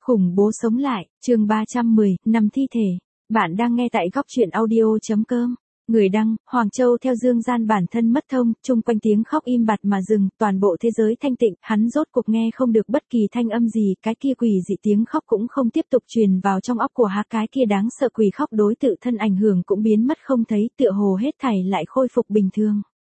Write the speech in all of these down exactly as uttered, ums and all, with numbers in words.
Khủng bố sống lại, chương ba trăm mười, nằm thi thể. Bạn đang nghe tại góc truyện audio.com. Người đăng, Hoàng Châu. Theo Dương Gian bản thân mất thông, chung quanh tiếng khóc im bặt mà dừng, toàn bộ thế giới thanh tịnh, hắn rốt cuộc nghe không được bất kỳ thanh âm gì, cái kia quỷ dị tiếng khóc cũng không tiếp tục truyền vào trong óc của hắn, cái kia đáng sợ quỷ khóc đối tự thân ảnh hưởng cũng biến mất không thấy, tựa hồ hết thảy lại khôi phục bình thường.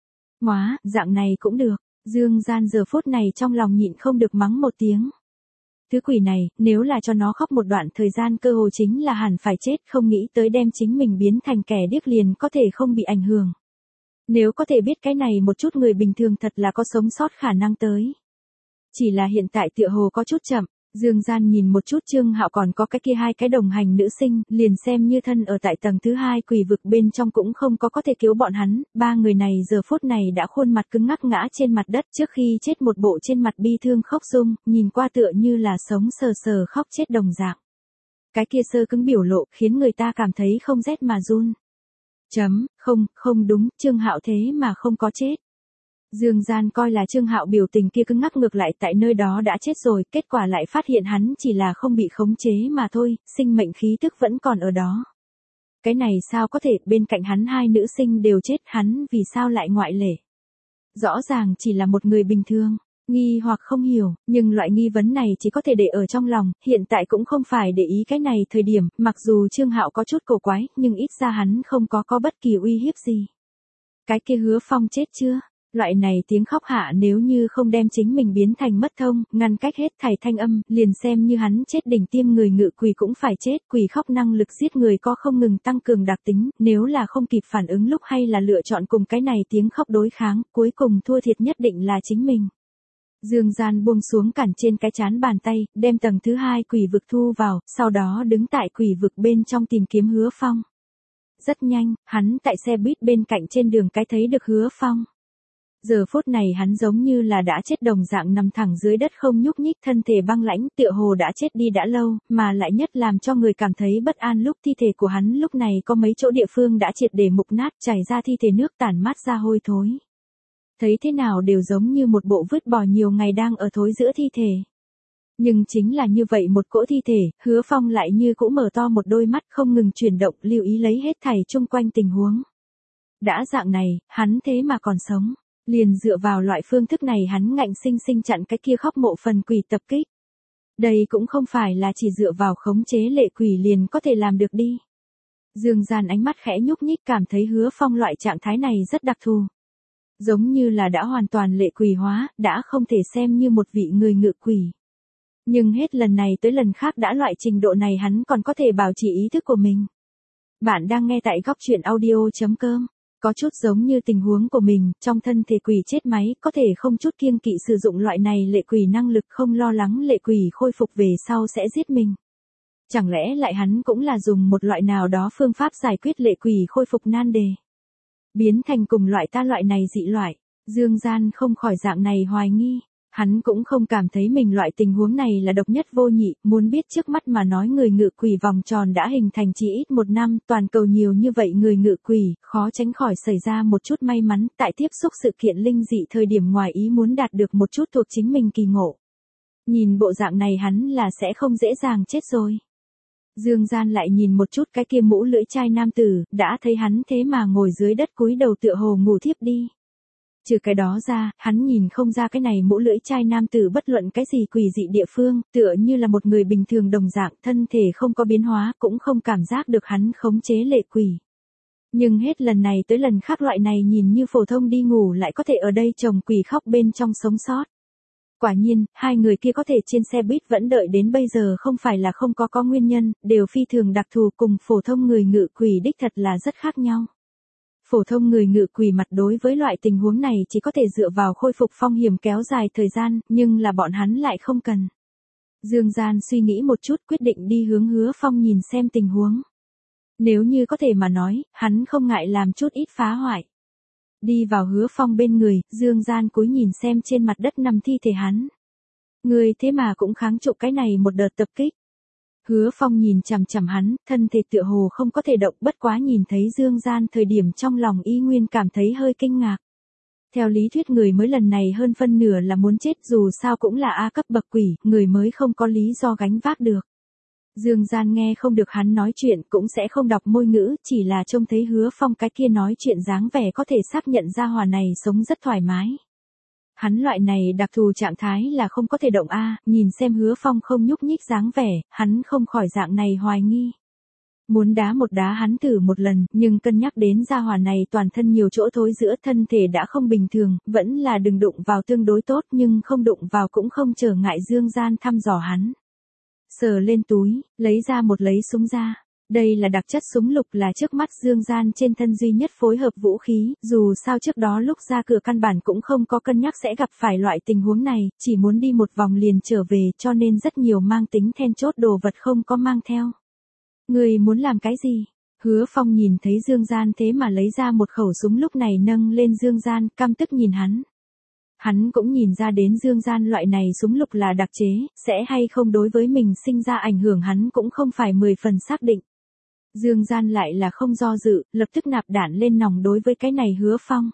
Ngoá, dạng này cũng được, Dương Gian giờ phút này trong lòng nhịn không được mắng một tiếng. Thứ quỷ này, nếu là cho nó khóc một đoạn thời gian cơ hồ chính là hẳn phải chết, không nghĩ tới đem chính mình biến thành kẻ điếc liền có thể không bị ảnh hưởng. Nếu có thể biết cái này một chút người bình thường thật là có sống sót khả năng tới. Chỉ là hiện tại tựa hồ có chút chậm, Dương Gian nhìn một chút Trương Hạo còn có cái kia hai cái đồng hành nữ sinh, liền xem như thân ở tại tầng thứ hai quỷ vực bên trong cũng không có có thể cứu bọn hắn, ba người này giờ phút này đã khuôn mặt cứng ngắc ngã trên mặt đất trước khi chết một bộ trên mặt bi thương khóc dung, nhìn qua tựa như là sống sờ sờ khóc chết đồng dạng. Cái kia sơ cứng biểu lộ khiến người ta cảm thấy không rét mà run. Chấm, không, không đúng, Trương Hạo thế mà không có chết. Dương Gian coi là Trương Hạo biểu tình kia cứng ngắc ngược lại tại nơi đó đã chết rồi, kết quả lại phát hiện hắn chỉ là không bị khống chế mà thôi, sinh mệnh khí tức vẫn còn ở đó. Cái này sao có thể, bên cạnh hắn hai nữ sinh đều chết, hắn vì sao lại ngoại lệ? Rõ ràng chỉ là một người bình thường, nghi hoặc không hiểu, nhưng loại nghi vấn này chỉ có thể để ở trong lòng, hiện tại cũng không phải để ý cái này thời điểm, mặc dù Trương Hạo có chút cổ quái, nhưng ít ra hắn không có có bất kỳ uy hiếp gì. Cái kia Hứa Phong chết chưa? Loại này tiếng khóc hạ nếu như không đem chính mình biến thành mất thông, ngăn cách hết thảy thanh âm, liền xem như hắn chết đỉnh tiêm người ngự quỷ cũng phải chết, quỷ khóc năng lực giết người có không ngừng tăng cường đặc tính, nếu là không kịp phản ứng lúc hay là lựa chọn cùng cái này tiếng khóc đối kháng, cuối cùng thua thiệt nhất định là chính mình. Dương Gian buông xuống cản trên cái chán bàn tay, đem tầng thứ hai quỷ vực thu vào, sau đó đứng tại quỷ vực bên trong tìm kiếm Hứa Phong. Rất nhanh, hắn tại xe buýt bên cạnh trên đường cái thấy được Hứa Phong. Giờ phút này hắn giống như là đã chết đồng dạng nằm thẳng dưới đất không nhúc nhích, thân thể băng lãnh, tựa hồ đã chết đi đã lâu, mà lại nhất làm cho người cảm thấy bất an lúc thi thể của hắn lúc này có mấy chỗ địa phương đã triệt để mục nát, chảy ra thi thể nước tản mát ra hôi thối. Thấy thế nào đều giống như một bộ vứt bỏ nhiều ngày đang ở thối giữa thi thể. Nhưng chính là như vậy một cỗ thi thể, Hứa Phong lại như cũ mở to một đôi mắt không ngừng chuyển động, lưu ý lấy hết thảy chung quanh tình huống. Đã dạng này, hắn thế mà còn sống. Liền dựa vào loại phương thức này hắn ngạnh sinh sinh chặn cái kia khóc mộ phần quỷ tập kích. Đây cũng không phải là chỉ dựa vào khống chế lệ quỷ liền có thể làm được đi. Dương Gian ánh mắt khẽ nhúc nhích, cảm thấy Hứa Phong loại trạng thái này rất đặc thù. Giống như là đã hoàn toàn lệ quỷ hóa, đã không thể xem như một vị người ngự quỷ. Nhưng hết lần này tới lần khác đã loại trình độ này hắn còn có thể bảo trì ý thức của mình. Bạn đang nghe tại góc truyện audio.com. Có chút giống như tình huống của mình, trong thân thể quỷ chết máy, có thể không chút kiêng kỵ sử dụng loại này lệ quỷ năng lực, không lo lắng lệ quỷ khôi phục về sau sẽ giết mình. Chẳng lẽ lại hắn cũng là dùng một loại nào đó phương pháp giải quyết lệ quỷ khôi phục nan đề. Biến thành cùng loại ta loại này dị loại, Dương Gian không khỏi dạng này hoài nghi. Hắn cũng không cảm thấy mình loại tình huống này là độc nhất vô nhị, muốn biết trước mắt mà nói người ngự quỷ vòng tròn đã hình thành chỉ ít một năm, toàn cầu nhiều như vậy người ngự quỷ, khó tránh khỏi xảy ra một chút may mắn, tại tiếp xúc sự kiện linh dị thời điểm ngoài ý muốn đạt được một chút thuộc chính mình kỳ ngộ. Nhìn bộ dạng này hắn là sẽ không dễ dàng chết rồi. Dương Gian lại nhìn một chút cái kia mũ lưỡi chai nam tử, đã thấy hắn thế mà ngồi dưới đất cúi đầu tựa hồ ngủ thiếp đi. Trừ cái đó ra, hắn nhìn không ra cái này mũ lưỡi chai nam tử bất luận cái gì quỷ dị địa phương, tựa như là một người bình thường đồng dạng, thân thể không có biến hóa, cũng không cảm giác được hắn khống chế lệ quỷ. Nhưng hết lần này tới lần khác loại này nhìn như phổ thông đi ngủ lại có thể ở đây chồng quỷ khóc bên trong sống sót. Quả nhiên, hai người kia có thể trên xe buýt vẫn đợi đến bây giờ không phải là không có có nguyên nhân, đều phi thường đặc thù, cùng phổ thông người ngự quỷ đích thật là rất khác nhau. Phổ thông người ngự quỷ mặt đối với loại tình huống này chỉ có thể dựa vào khôi phục phong hiểm kéo dài thời gian, nhưng là bọn hắn lại không cần. Dương Gian suy nghĩ một chút quyết định đi hướng Hứa Phong nhìn xem tình huống. Nếu như có thể mà nói, hắn không ngại làm chút ít phá hoại. Đi vào Hứa Phong bên người, Dương Gian cúi nhìn xem trên mặt đất nằm thi thể hắn. Người thế mà cũng kháng trụ cái này một đợt tập kích. Hứa Phong nhìn chằm chằm hắn, thân thể tựa hồ không có thể động, bất quá nhìn thấy Dương Gian thời điểm trong lòng y nguyên cảm thấy hơi kinh ngạc. Theo lý thuyết người mới lần này hơn phân nửa là muốn chết, dù sao cũng là A cấp bậc quỷ, người mới không có lý do gánh vác được. Dương Gian nghe không được hắn nói chuyện, cũng sẽ không đọc môi ngữ, chỉ là trông thấy Hứa Phong cái kia nói chuyện dáng vẻ có thể xác nhận ra hỏa này sống rất thoải mái. Hắn loại này đặc thù trạng thái là không có thể động a, nhìn xem Hứa Phong không nhúc nhích dáng vẻ, hắn không khỏi dạng này hoài nghi. Muốn đá một đá hắn thử một lần, nhưng cân nhắc đến gia hỏa này toàn thân nhiều chỗ thối giữa thân thể đã không bình thường, vẫn là đừng đụng vào tương đối tốt, nhưng không đụng vào cũng không trở ngại. Dương Gian thăm dò hắn. Sờ lên túi, lấy ra một lấy súng ra. Đây là đặc chất súng lục, là trước mắt Dương Gian trên thân duy nhất phối hợp vũ khí, dù sao trước đó lúc ra cửa căn bản cũng không có cân nhắc sẽ gặp phải loại tình huống này, chỉ muốn đi một vòng liền trở về, cho nên rất nhiều mang tính then chốt đồ vật không có mang theo. Người muốn làm cái gì? Hứa Phong nhìn thấy Dương Gian thế mà lấy ra một khẩu súng, lúc này nâng lên Dương Gian, căm tức nhìn hắn. Hắn cũng nhìn ra đến Dương Gian loại này súng lục là đặc chế, sẽ hay không đối với mình sinh ra ảnh hưởng hắn cũng không phải mười phần xác định. Dương Gian lại là không do dự, lập tức nạp đạn lên nòng đối với cái này Hứa Phong.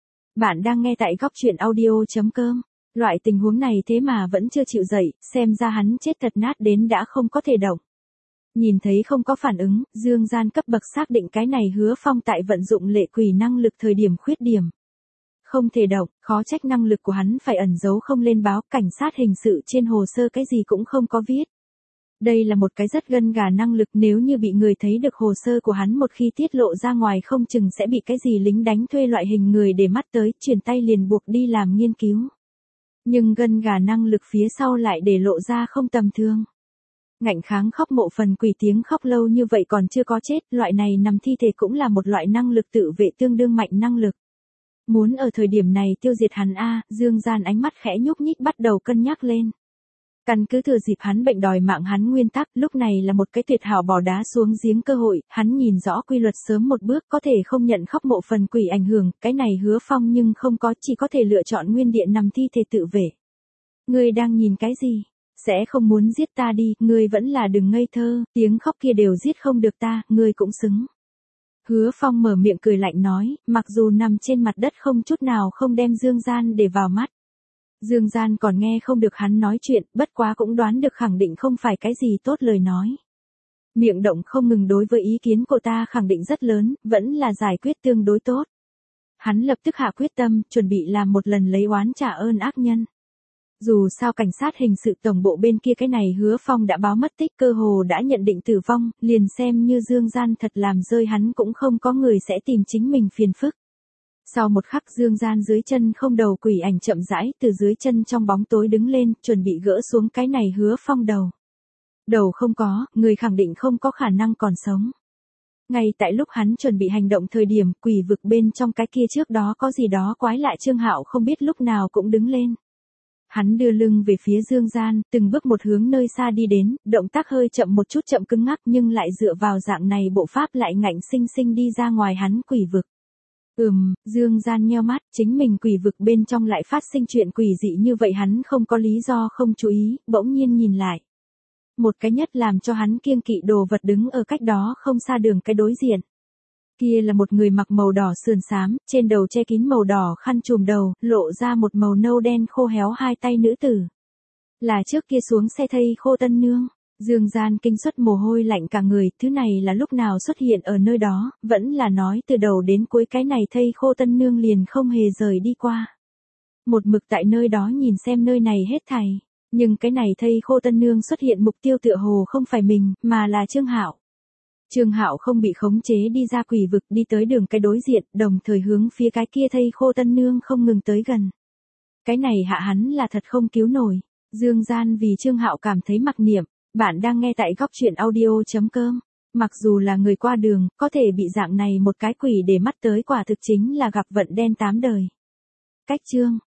Bạn đang nghe tại góc truyện audio chấm com. Loại tình huống này thế mà vẫn chưa chịu dậy, xem ra hắn chết thật nát đến đã không có thể động. Nhìn thấy không có phản ứng, Dương Gian cấp bậc xác định cái này Hứa Phong tại vận dụng lệ quỷ năng lực thời điểm khuyết điểm. Không thể động, khó trách năng lực của hắn phải ẩn giấu không lên báo, cảnh sát hình sự trên hồ sơ cái gì cũng không có viết. Đây là một cái rất gân gà năng lực, nếu như bị người thấy được hồ sơ của hắn một khi tiết lộ ra ngoài không chừng sẽ bị cái gì lính đánh thuê loại hình người để mắt tới, chuyển tay liền buộc đi làm nghiên cứu. Nhưng gân gà năng lực phía sau lại để lộ ra không tầm thường. Ngạnh kháng khóc mộ phần quỷ, tiếng khóc lâu như vậy còn chưa có chết, loại này nằm thi thể cũng là một loại năng lực tự vệ tương đương mạnh năng lực. Muốn ở thời điểm này tiêu diệt hắn a, Dương Gian ánh mắt khẽ nhúc nhích bắt đầu cân nhắc lên. Căn cứ thừa dịp hắn bệnh đòi mạng hắn nguyên tắc, lúc này là một cái tuyệt hảo bỏ đá xuống giếng cơ hội, hắn nhìn rõ quy luật sớm một bước có thể không nhận khóc mộ phần quỷ ảnh hưởng, cái này Hứa Phong nhưng không có, chỉ có thể lựa chọn nguyên địa nằm thi thể tự vệ. Ngươi đang nhìn cái gì? Sẽ không muốn giết ta đi, ngươi vẫn là đừng ngây thơ, tiếng khóc kia đều giết không được ta, ngươi cũng xứng. Hứa Phong mở miệng cười lạnh nói, mặc dù nằm trên mặt đất không chút nào không đem Dương Gian để vào mắt. Dương Gian còn nghe không được hắn nói chuyện, bất quá cũng đoán được khẳng định không phải cái gì tốt lời nói. Miệng động không ngừng đối với ý kiến của ta khẳng định rất lớn, vẫn là giải quyết tương đối tốt. Hắn lập tức hạ quyết tâm, chuẩn bị làm một lần lấy oán trả ơn ác nhân. Dù sao cảnh sát hình sự tổng bộ bên kia cái này Hứa Phong đã báo mất tích, cơ hồ đã nhận định tử vong, liền xem như Dương Gian thật làm rơi hắn cũng không có người sẽ tìm chính mình phiền phức. Sau một khắc Dương Gian dưới chân không đầu quỷ ảnh chậm rãi từ dưới chân trong bóng tối đứng lên, chuẩn bị gỡ xuống cái này Hứa Phong đầu. Đầu không có, người khẳng định không có khả năng còn sống. Ngay tại lúc hắn chuẩn bị hành động thời điểm, quỷ vực bên trong cái kia trước đó có gì đó quái lạ, Trương Hạo không biết lúc nào cũng đứng lên. Hắn đưa lưng về phía Dương Gian, từng bước một hướng nơi xa đi đến, động tác hơi chậm một chút, chậm cứng ngắc, nhưng lại dựa vào dạng này bộ pháp lại ngạnh sinh sinh đi ra ngoài hắn quỷ vực. Ừm, Dương Gian nheo mắt, chính mình quỷ vực bên trong lại phát sinh chuyện quỷ dị như vậy, hắn không có lý do không chú ý, bỗng nhiên nhìn lại. Một cái nhất làm cho hắn kiêng kỵ đồ vật đứng ở cách đó không xa đường cái đối diện. Kia là một người mặc màu đỏ sườn xám, trên đầu che kín màu đỏ khăn trùm đầu, lộ ra một màu nâu đen khô héo hai tay nữ tử. Là trước kia xuống xe thây khô tân nương. Dương Gian kinh suất mồ hôi lạnh cả người, thứ này là lúc nào xuất hiện ở nơi đó, vẫn là nói từ đầu đến cuối cái này thây khô tân nương liền không hề rời đi qua. Một mực tại nơi đó nhìn xem nơi này hết thảy, nhưng cái này thây khô tân nương xuất hiện mục tiêu tựa hồ không phải mình, mà là Trương Hạo. Trương Hạo không bị khống chế đi ra quỷ vực, đi tới đường cái đối diện, đồng thời hướng phía cái kia thây khô tân nương không ngừng tới gần. Cái này hạ hắn là thật không cứu nổi. Dương Gian vì Trương Hạo cảm thấy mặc niệm. Bạn đang nghe tại góc truyện audio chấm com. Mặc dù là người qua đường, có thể bị dạng này một cái quỷ để mắt tới quả thực chính là gặp vận đen tám đời. Cách chương